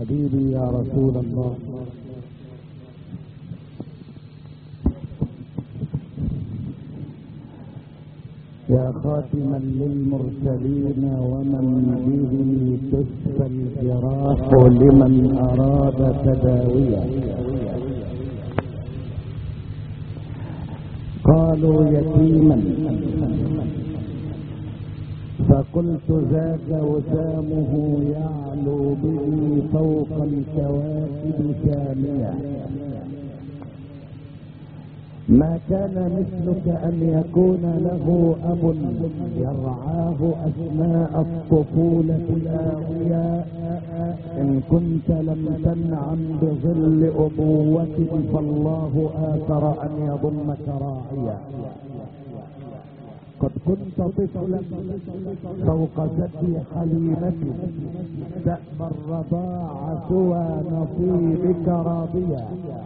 حبيبي يا رسول الله، يا خاتما للمرسلين ومن به تشفى الجراح لمن أراد تداويه. قالوا يتيما فقلت ذاك وسامه يعلو به فوق الكواكب ساميا. ما كان مثلك أن يكون له أب يرعاه أثناء الطفولة الآوية. إن كنت لم تنعم بظل أبوة فالله آثر أن يضمك راعيا. قد كنت طفلا فوق ثدي حليمتي تأبى الرضاع سوى نصيبك راضيا.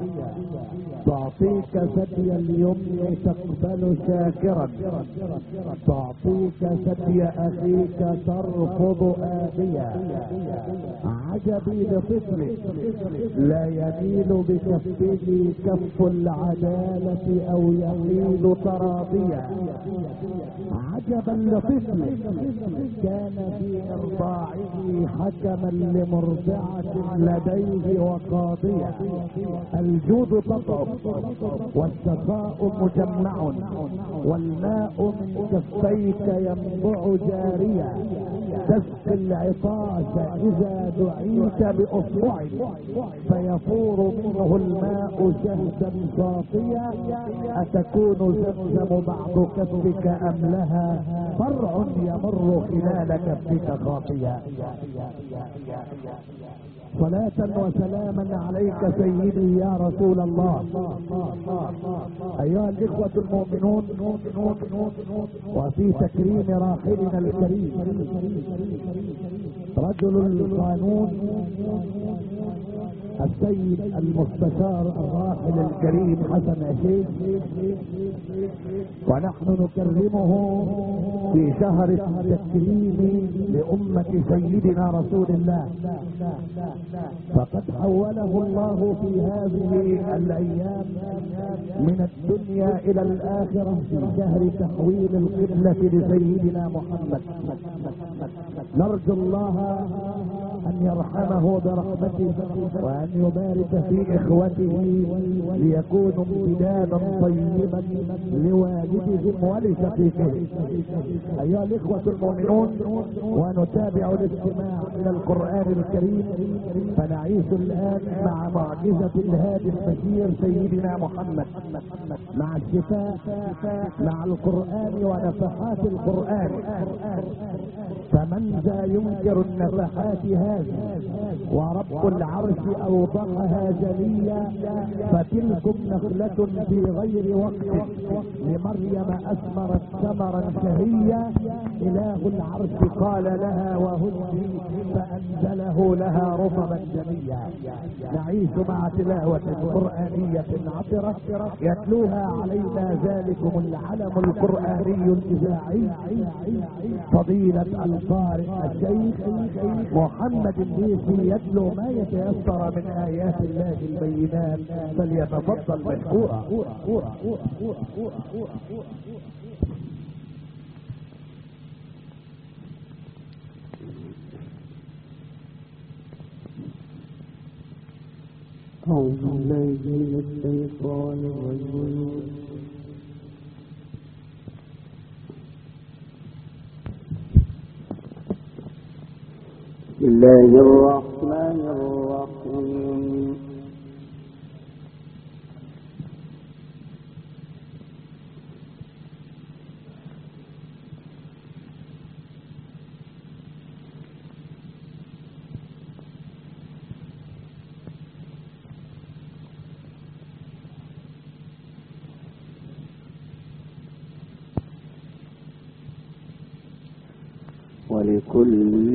تعطيك ثدي اليمن تقبل شاكرا، تعطيك ثدي أخيك ترفض آبيا. عجبي لطفل لا يميل بكفه كف العدالة أو يميل تراضيا. عجبا لطفل كان في إرضاعه حكما لمرضعة لديه وقاضيا. الجود تطعم والسخاء مجمع والماء من كفيك ينبع جاريا. تسقي العطاش إذا دعيت بأصبع فيفور منه الماء شهدا صافيا. أتكون زمزم بعض كفك أم لها فرع يمر خلال كفك خاطيا. صلاة وسلاما عليك سيدي يا رسول الله. أيها الإخوة المؤمنون، وفي تكريم راحلنا الكريم رجل القانون السيد المستشار الراحل الكريم حسن عشيش، ونحن نكرمه في شهر التكريم لأمة سيدنا رسول الله. فقد حوله الله في هذه الأيام من الدنيا إلى الآخرة في شهر تحويل القبلة لسيدنا محمد. نرجو الله أن يرحمه برحمته وأن يبارك في إخوته ليكونوا امتدادا طيبا لوالدهم ولشقيقهم. أيها الإخوة المؤمنون، ونتابع الاستماع إلى القرآن الكريم، فنعيش الآن مع معجزة الهادي البشير سيدنا محمد، مع الشفاء مع القرآن ونفحات القرآن. فمن ذا ينكر النفحات هذه ورب العرش أوضحها جليا. فتلكم نخلة في غير وقت لمريم أثمرت ثمرا شهيا. إله العرش قال لها وهزي فأنزله لها رطبا جنيا. نعيش مع تلاوة قرآنية عطرة يتلوها علينا ذلكم العلم القرآني الإذاعي فضيلة القارئ الشيخ محمد الديسي يتلو ما يتيسر من آيات الله البينات، فليتفضل مشكورا. أعوذ بالله من الشيطان الرجيم. بسم الله الرحمن الرحيم. ولكل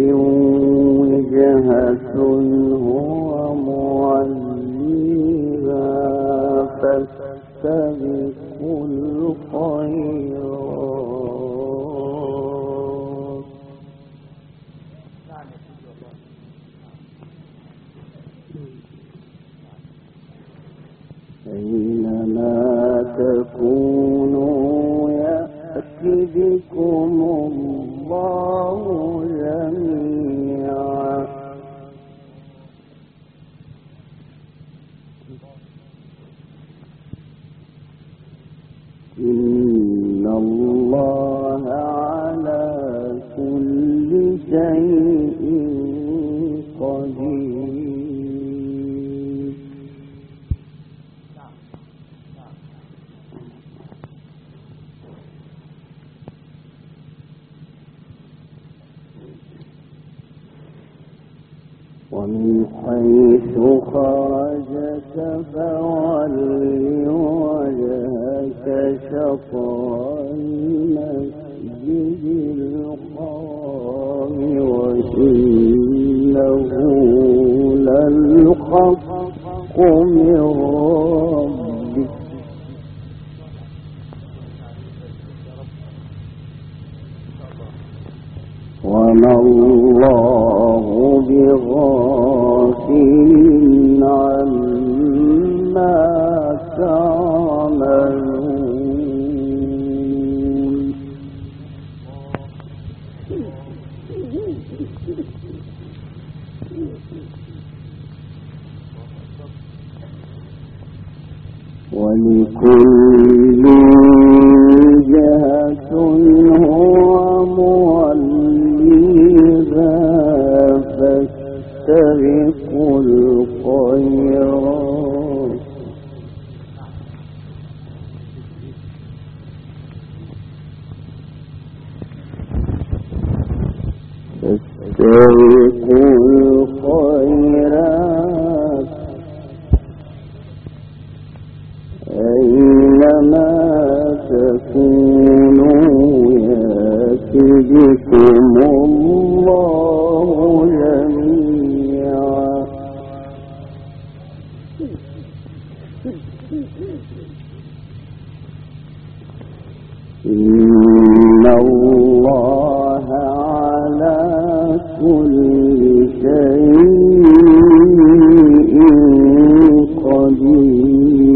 وجهة هو موليها فاستبقوا الخيرات ومن حيث خرجت فول وجهك شطر المسجد الحرام وإنه للحق من ربك وما الله بغافل عما تعملون ولكل جهة هو موليها فاستبقوا الخيرات أينما تكونوا يأتي بكم الله جميعا إن الله على كل شيء قدير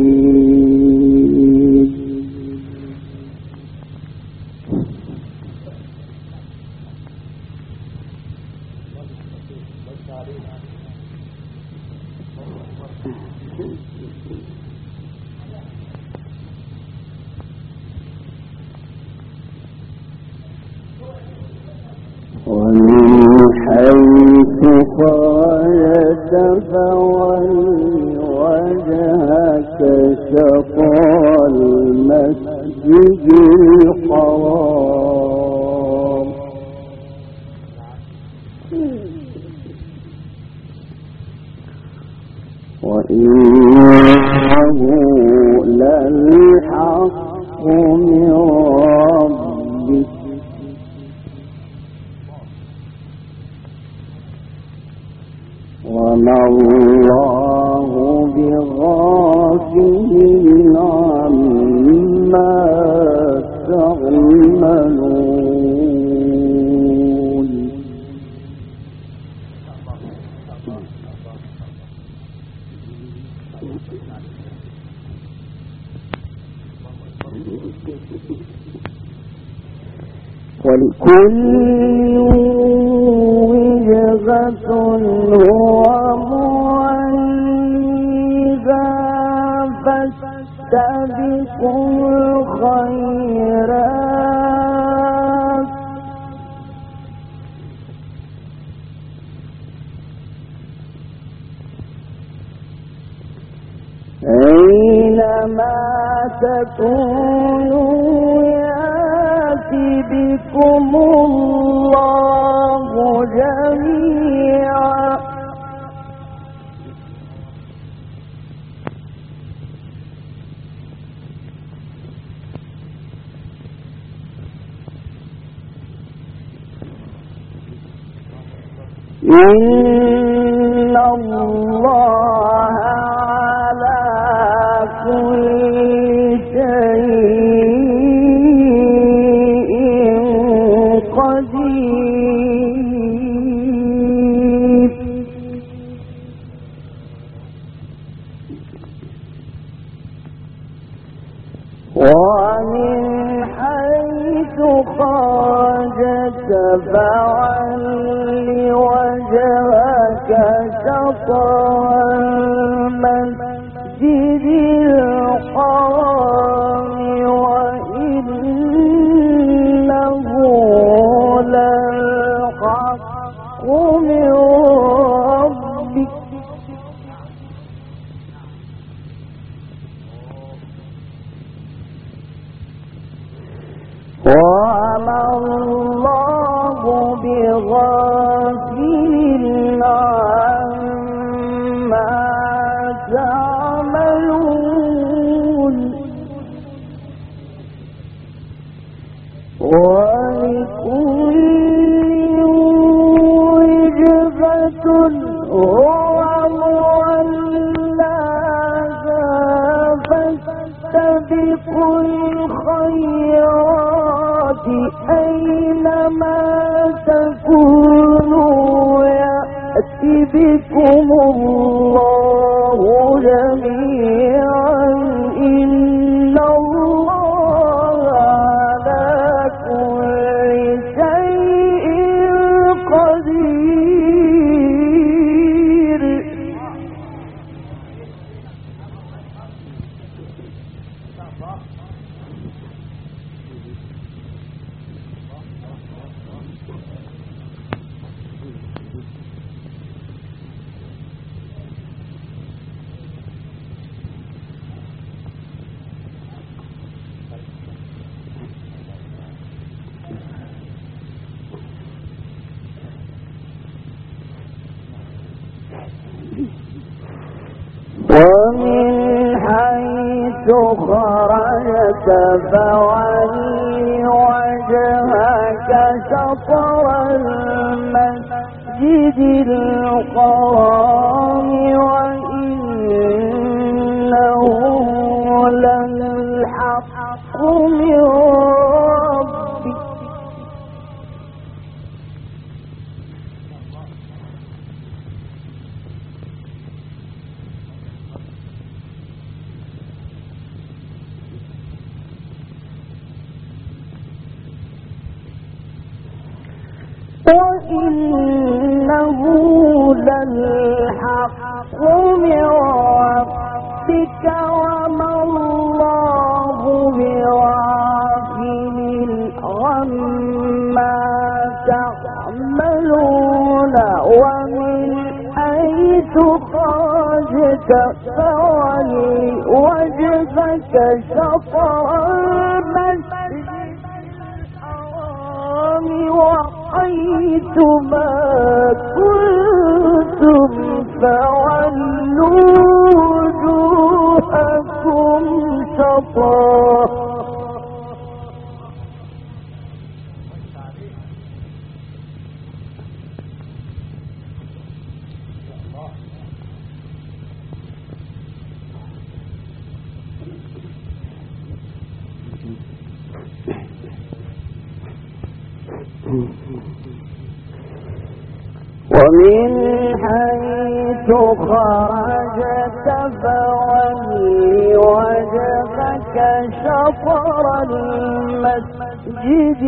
ومن حيث خرجت فول وجهك شطر المسجد الحرام وإنه للحق من ربك وما الله بغافل عما تعملون ولكل وجهة هو موليها فاستبقوا الخيرات أينما تكونوا يأتي بكم الله جميعا إن الله على كل شيء قدير ومن حيث خرجت فول وجهك شطر المسجد الحرام وإنه للحق من ربك وما الله بغافل عما ولكل وجهة هو مولاها فاستبقوا الخيرات أينما تكونوا يأتي بكم الله جميعا إن الله على كل شيء قدير. ومن حيث خرجت فول وجهك شطر المسجد الحرام وإنه للحق من ربك وإنه للحق من ربك وما الله بغافل عما تعملون. ومن حيث خرجت فول وجهك شطر المسجد الحرام وحيث ما كنتم فولوا وجوهكم شطره ومن حيث خرجت فول وجهك شطر المسجد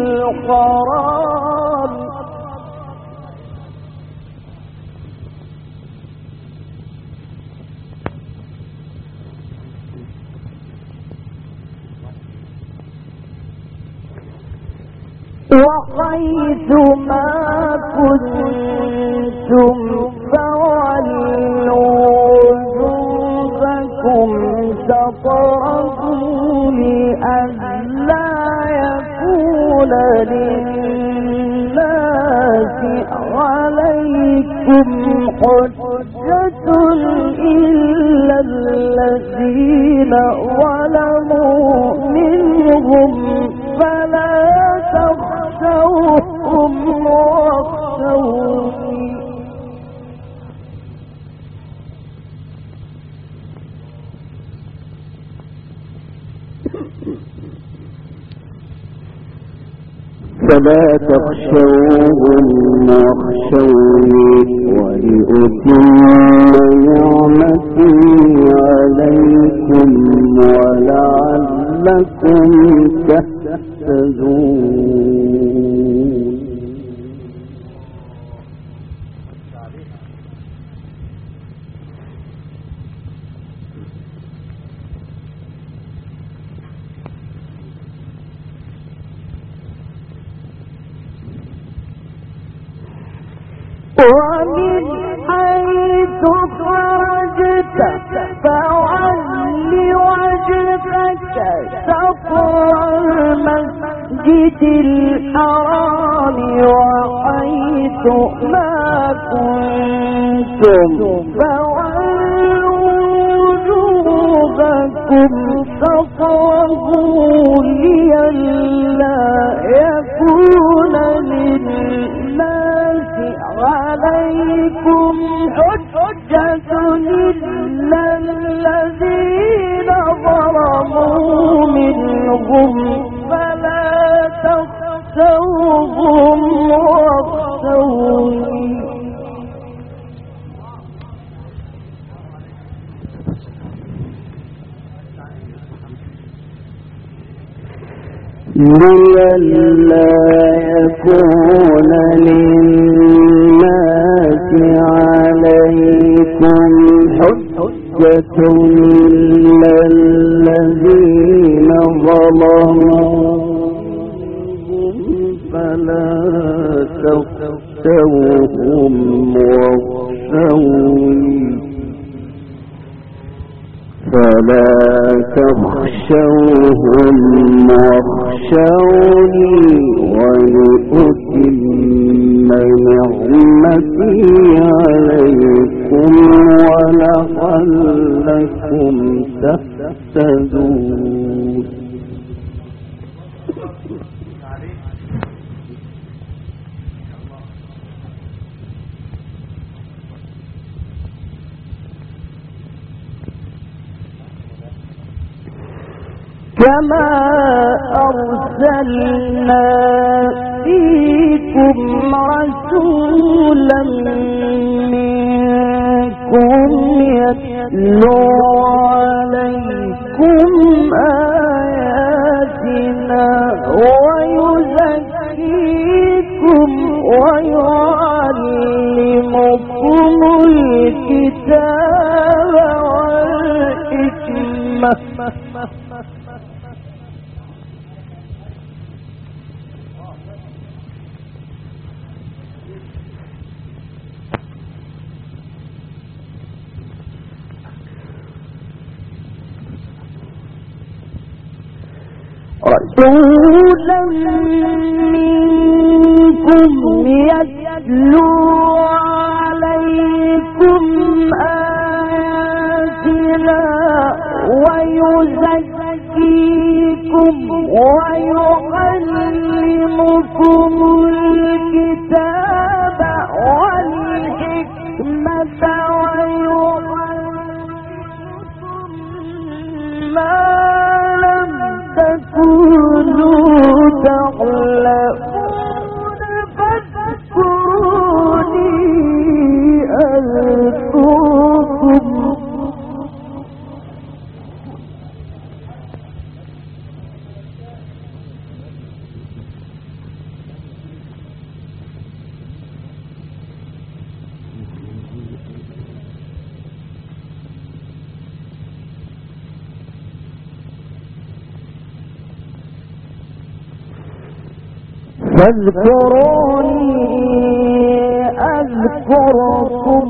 الحرام وحيث ما كنتم فولوا وجوهكم شطره لئلا يكون للناس عليكم حجة إلا الذين ظلموا منهم فلا تخشوهم واخشوني فلا تخشوهم واخشوني ولأتم نعمتي عليكم ولعلكم تهتدون. ومن حيث خرجت فول وجهك شطر المسجد الحرام وحيث ما كنتم فولوا وجوهكم شطره لئلا يضل الذين ظلموا منهم فلا تخشوهم واخشوني لئلا يكون للناس عليكم حجة إلا الذين ظلموا فلا تخشوهم واخشوني ولأتم نعمتي عليكم ولعلكم تهتدون. كما أرسلنا فيكم رسولا منكم يتلو عليكم آياتنا ويزكيكم ويعلمكم الكتاب والحكمة رسولا منكم يتلو عليكم آياتنا ويزكيكم ويعلمكم الكتاب والحكمة ويعلمكم ما تكونوا تعلمون فاذكروني أذكركم فاذكروني أذكركم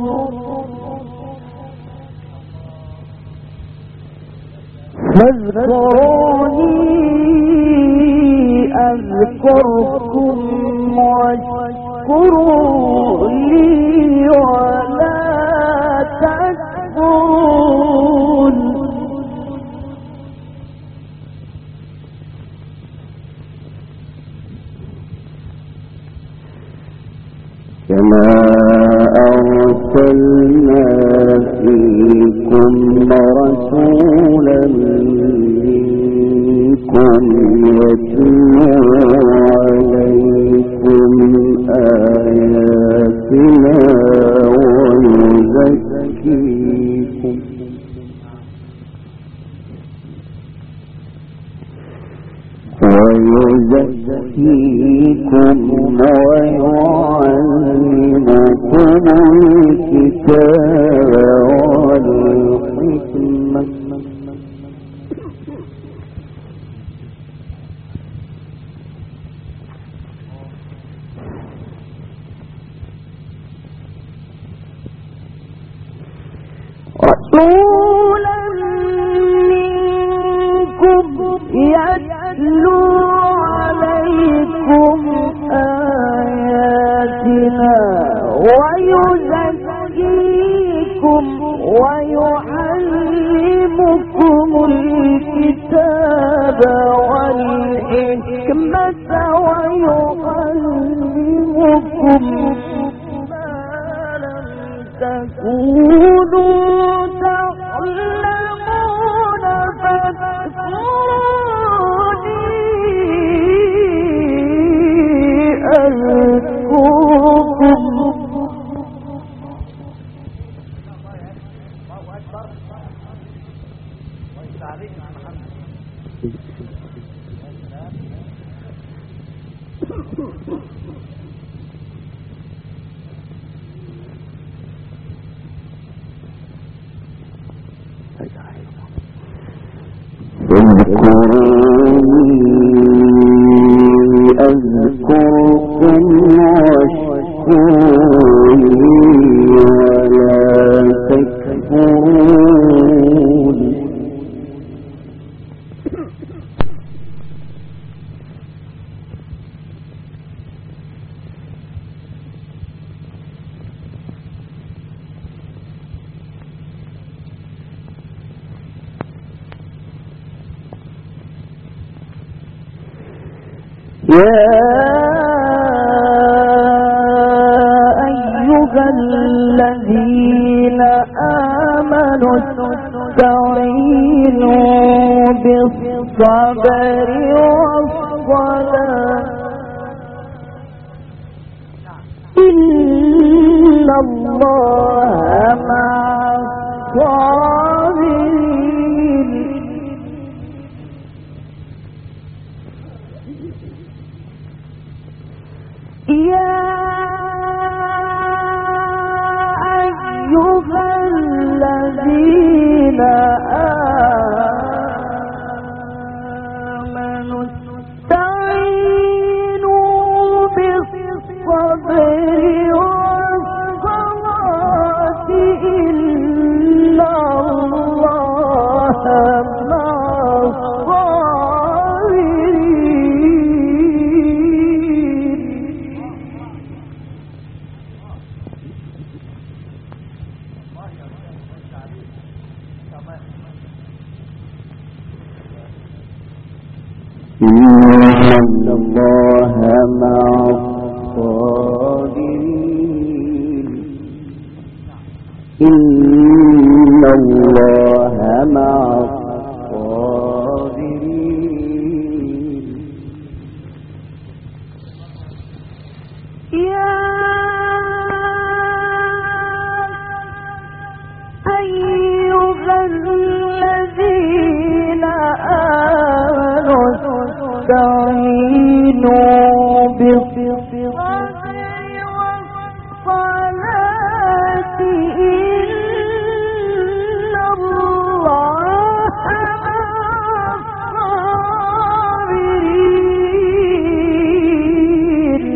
واشكروا لي ولا تكفرون. كما أرسلنا فيكم رسولا منكم يتلو عليكم آياتنا ويزكيكم ويعلمكم الكتاب والحكمة رسولا منكم يتلو عليكم آياتنا ويزكيكم ويعلمكم الكتاب والحكمة ويعلمكم ما لم تكونوا أذكركم واشكروا لي ولا تكفرون يا أيها الذين آمنوا استعينوا بالصبر والصلاة إن الله مع الصابرين يا أيها الذين آمنوا استعينوا بالصبر والصلاة إن الله مع إن الله مع الصابرين إن الله مع الصابرين يا أيها الذين آمنوا استعينوا بالصبر والصلاة إن الله مع الصابرين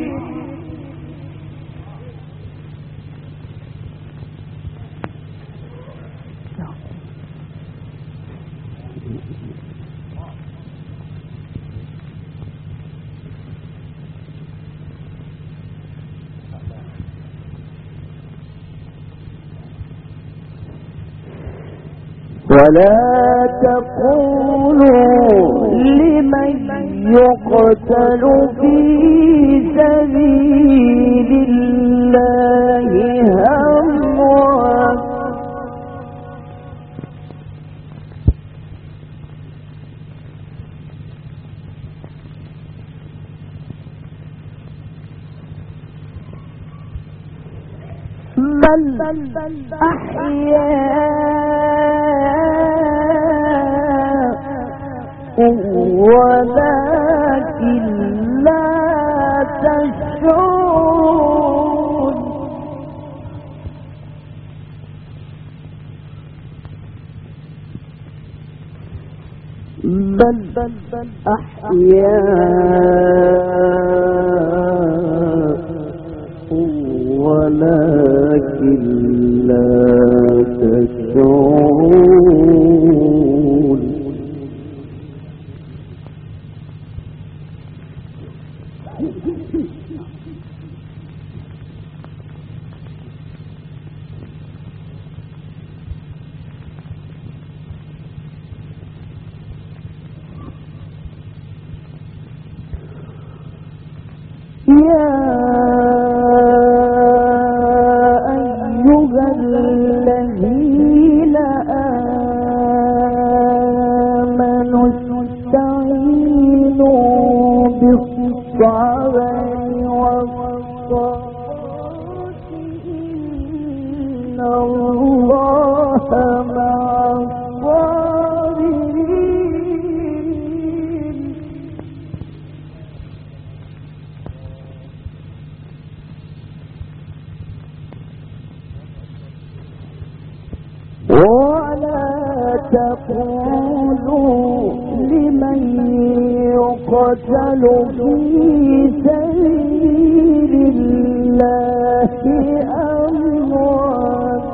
ولا تقولوا لمن يقتل في سبيل الله أموات بل أحياء ولكن لا تشعرون بل أحياء ولكن لا تشعرون يا أيها الذين آمنوا استعينوا بالصبر والصلاة إن الله مع الصابرين. تقولوا لمن يقتل في سبيل الله أموات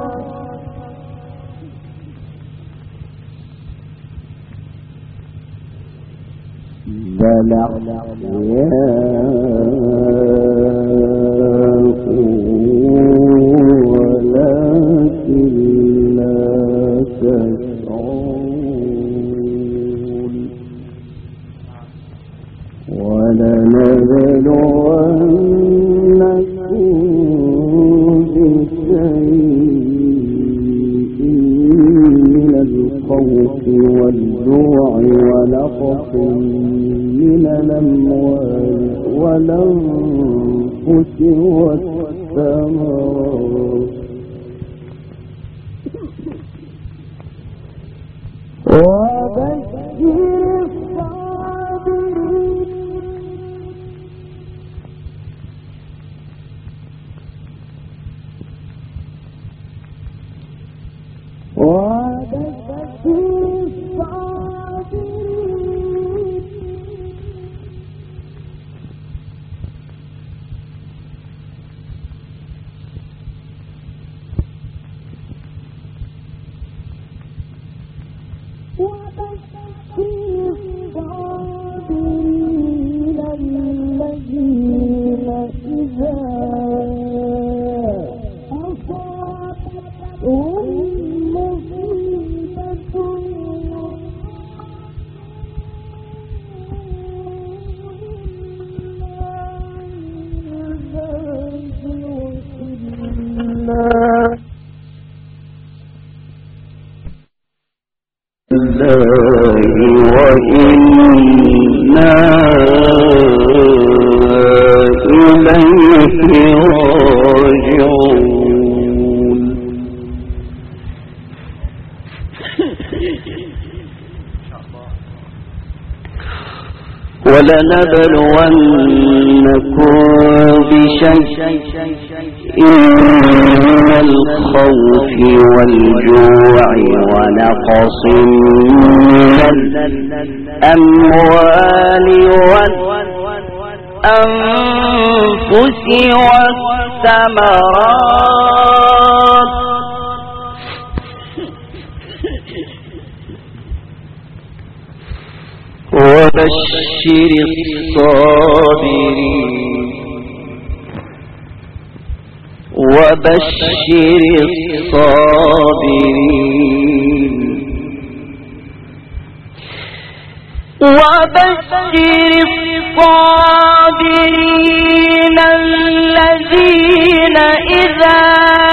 بل ولكن لا تشعرون ولنبلونكم بشيء من الخوف والجوع ونقص من الأموال والأنفس والثمرات وبشر وإنا إليه راجعون ولنبلونكم بشيء من الخوف والجوع ونقص من الأموال والأنفس والثمرات وبشر الصابرين وبشر الصابرين الذين إذا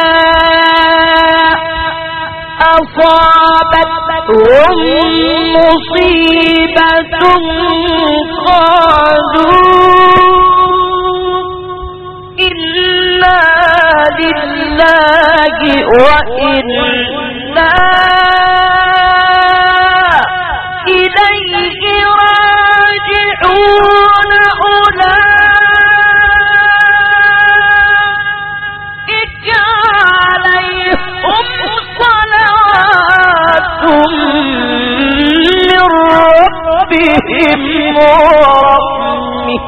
أصابتهم مصيبة قالوا إنا لله وإنا إليه راجعون أولئك عليهم صلوات من ربهم ورحمة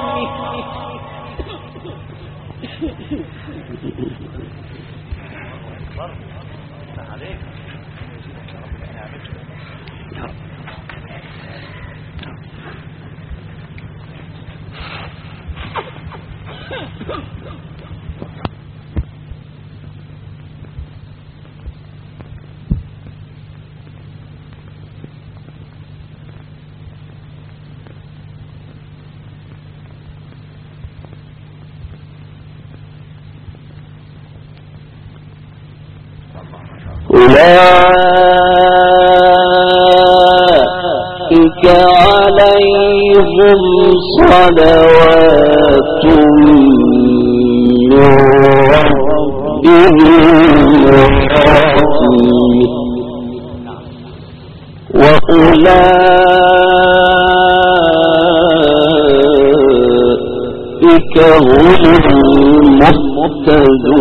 أولئك عليهم صلوات من ربهم وأولئك هم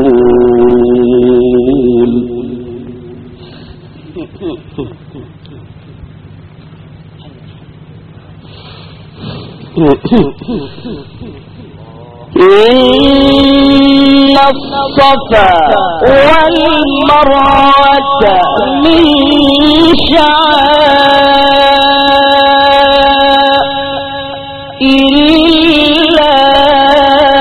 المهتدون إن الصفا والمروة من شعائر الله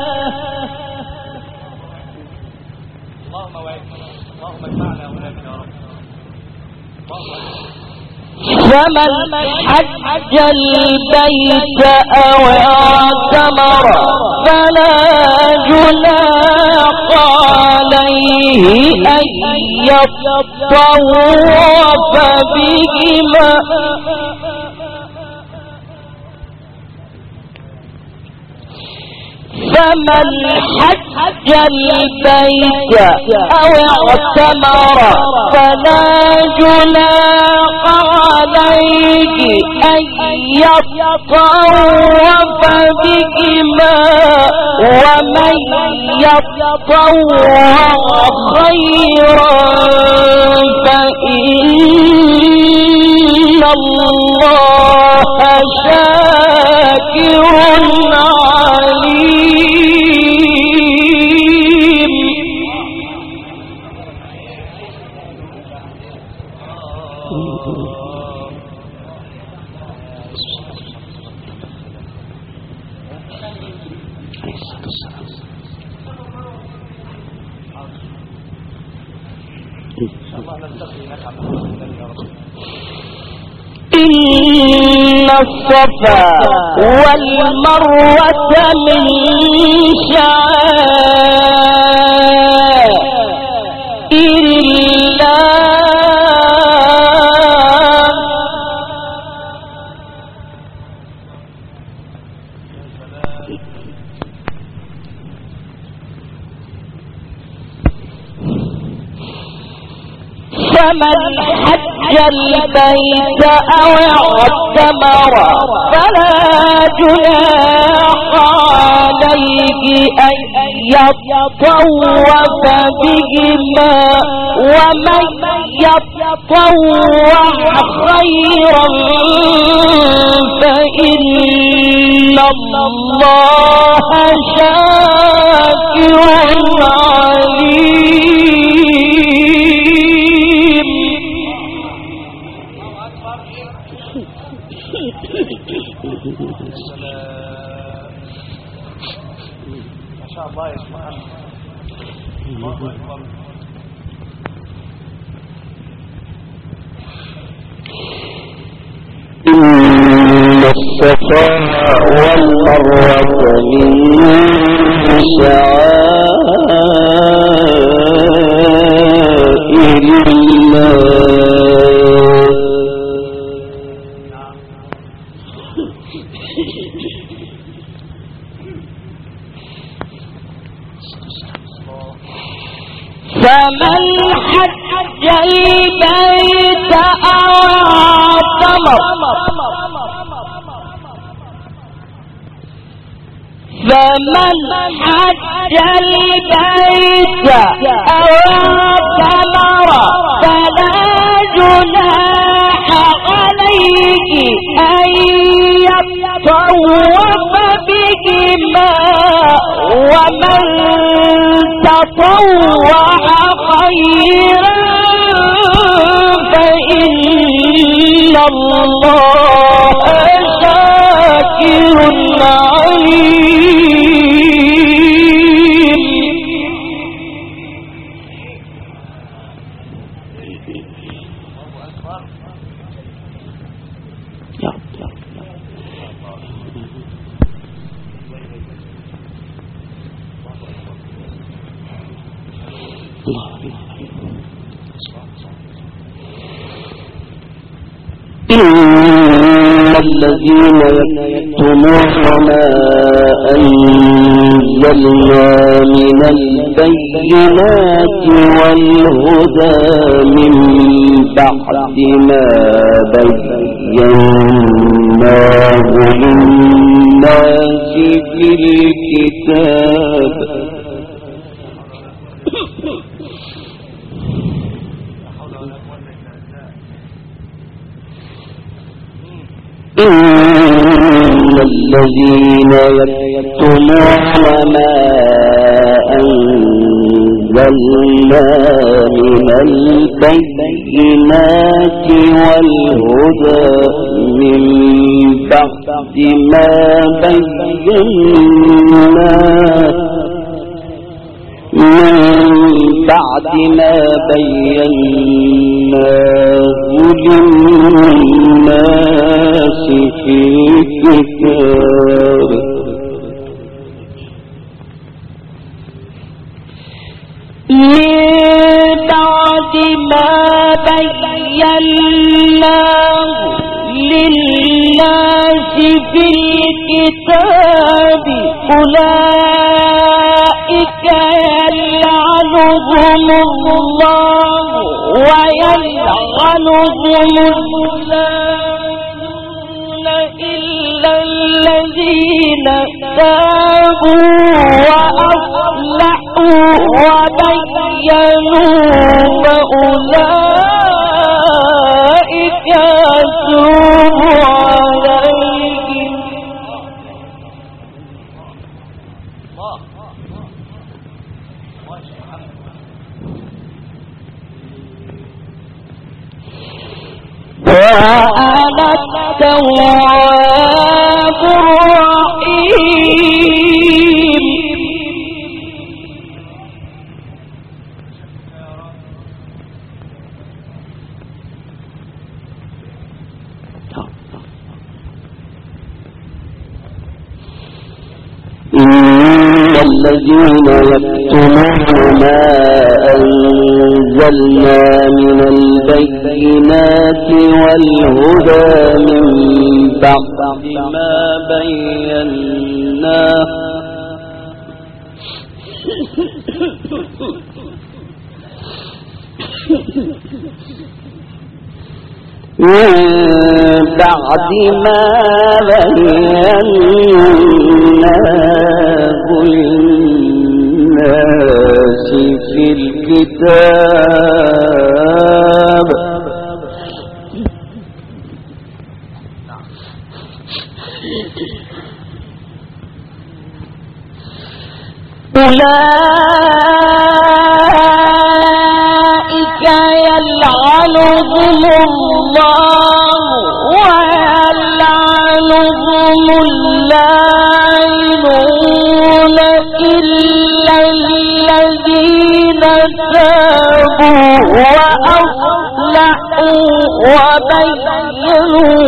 فمن حج البيت أو اعتمر فلا جناح عليه أن يطوف بهما فمن حج البيت أو اعتمر فلا جناح عليه أن يطوف بهما ومن يطوع خيرا فإن الله شاكر عليم. إن الصفا والمروة من شعائر الله فمن حج البيت أو اعتمر فلا جناح عليه أن يطوف بهما ومن يطوع خيرا فإن الله شاكر عليم. ما شاء الله يا سبحان الله. إن الصفا والمروة من شعائر الله فمن حج البيت أو اعتمر فمن حج البيت أو اعتمر فلا جناح عليه أن يطوف بهما ومن تطوع خيرا فإن الله شاكر عليم. إن الذين يكتمون ما أنزلنا من البينات والهدى من بعد ما بيناه للناس في الكتاب إن الذين يكتمون ما أنزلنا من البينات والهدى من بعد ما بيناه للناس في الكتاب بعد ما بيناه للناس في الكتاب أولئك يلعنهم الله ويلعنهم اللائمون إلا الذين تابوا وأصلحوا وبينوا فأولئك أتوب عليهم وأنا التواب الرحيم. إن الذين يكتمون ما أنزلنا من البينات والهدى من بعد ما بيناه للناس في الكتاب أولئك يلعنهم الله ويلعنهم اللائمون إلا الذين تابوا وأصلحوا وبينوا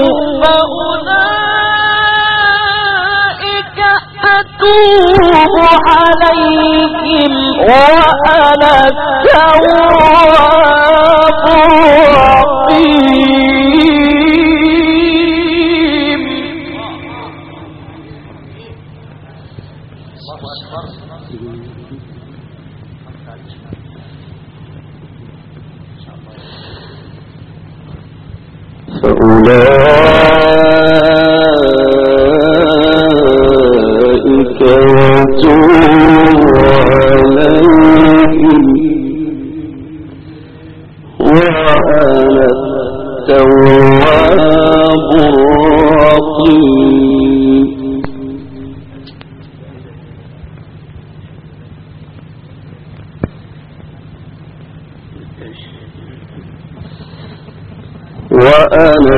فأولئك أتوب عليهم وأنا التواب الرحيم. فأولئك يتوب عليهم وأنا التواب الرحيم. وأنا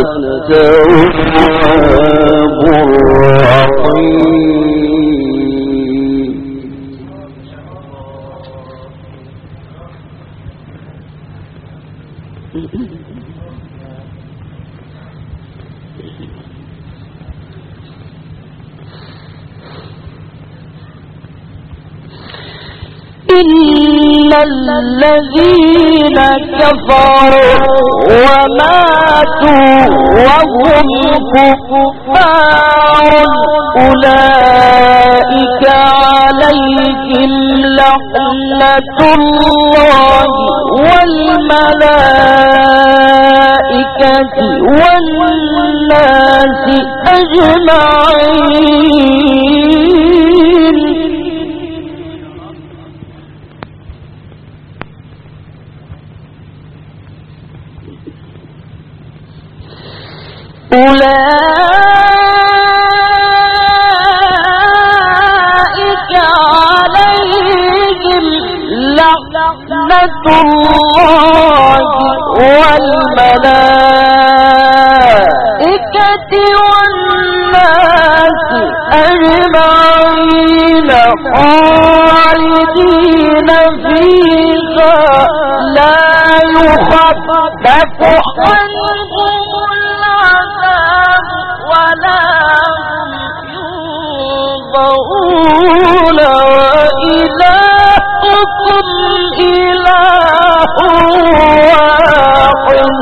التواب الرحيم. إن الذين كفروا وماتوا وهم كفار أولئك عليهم لعنة الله والملائكة والناس أجمعين. أولئك لعنة الله والملائكة والناس أجمعين خالدين فيها لا يخفف عنهم العذاب ولا هم ينظرون وإلهكم إله واحد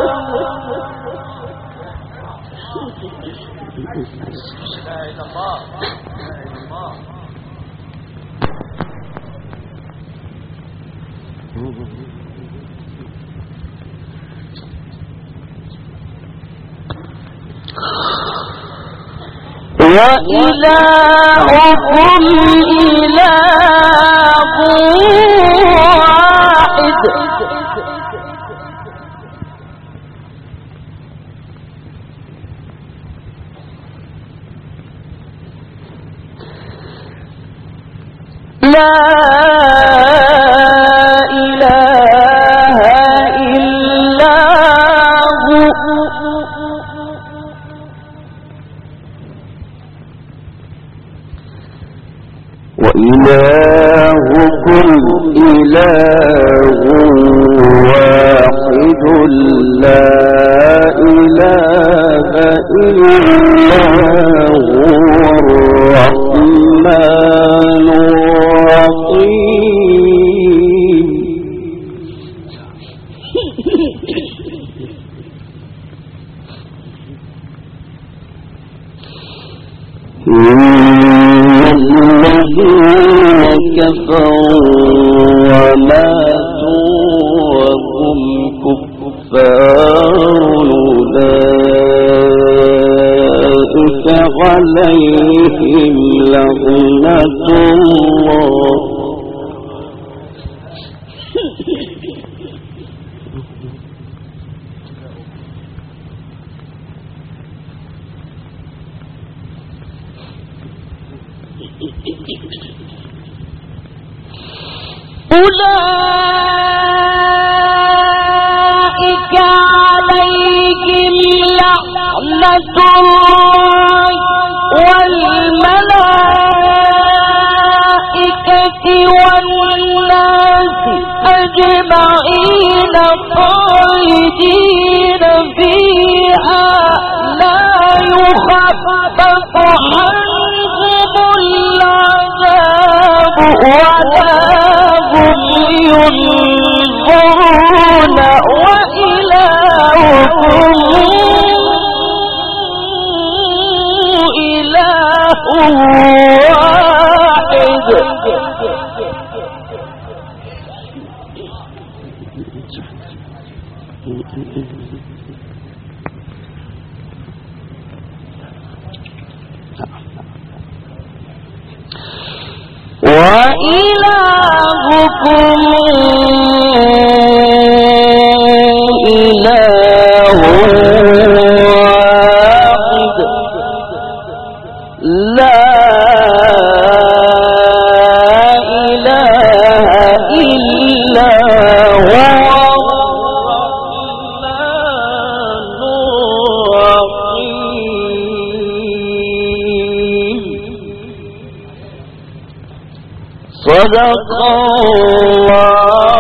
وإلهكم إله واحد لا إله إلا هو وإلهكم إله واحد لا إله إلا هو الرحمن الرحيم الذين كفروا وماتوا وهم كفار أولئك عليهم لعنة الله أولئك عليهم لعنة الله والملائكة والناس أجمعين خالدين فيها لا يخفف عنهم العذاب ولا هم ينظرون وإلهكم إله واحد وإلهكم إله واحد لا إله إلا هو الرحمن الرحيم صدق الله